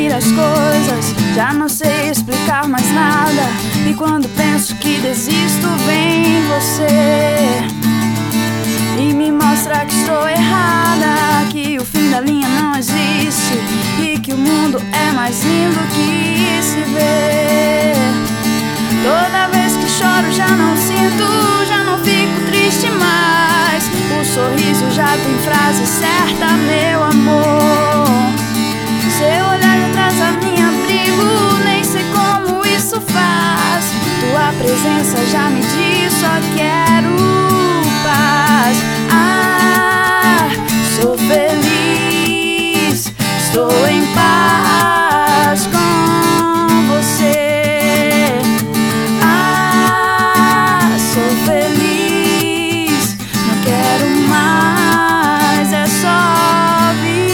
definir as coisas, já não sei explicar mais nada. E quando penso que desisto, vem você e me mostra que estou errada, que o fim da linha não existe e que o mundo é mais lindo que se vê. Toda vez que choro já não sinto, já não fico triste mais. O sorriso já tem frase certa, meu amor. Seu olhar já traz a mim abrigo, nem sei como isso faz. Tua presença já me diz, só quero paz. Ah, sou feliz, estou em paz com você. Ah, sou feliz, não quero mais, é só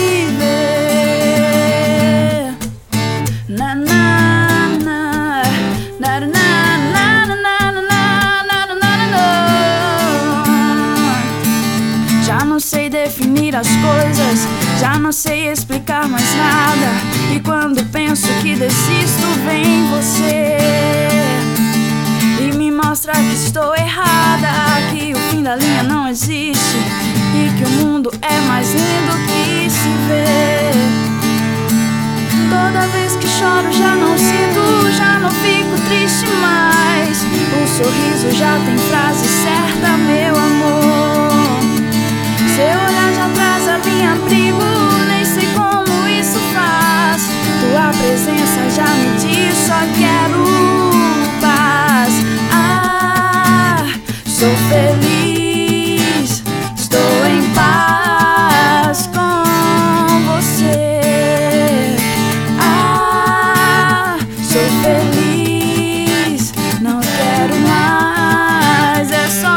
viver. Na na na na na na na na na na na. Já não sei definir as coisas, já não sei explicar mais nada. E quando penso que desisto, vem você e me mostra que estou errada, que o fim da linha não existe e que o mundo é mais lindo que se vê. Toda vez que choro já não sinto, já não fico triste mais. O sorriso já tem frase certa, meu amor. Seu olhar já traz a mim abrigo, nem sei como isso faz. Tua presença já me diz, só quero paz. Ah, sou feliz, estou em paz com você. Ah, sou feliz, não quero mais, é só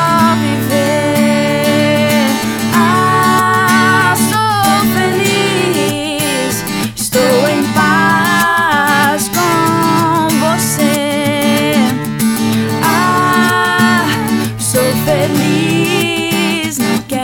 viver. Ah, sou feliz, estou em paz com você. Ah, sou feliz, não quero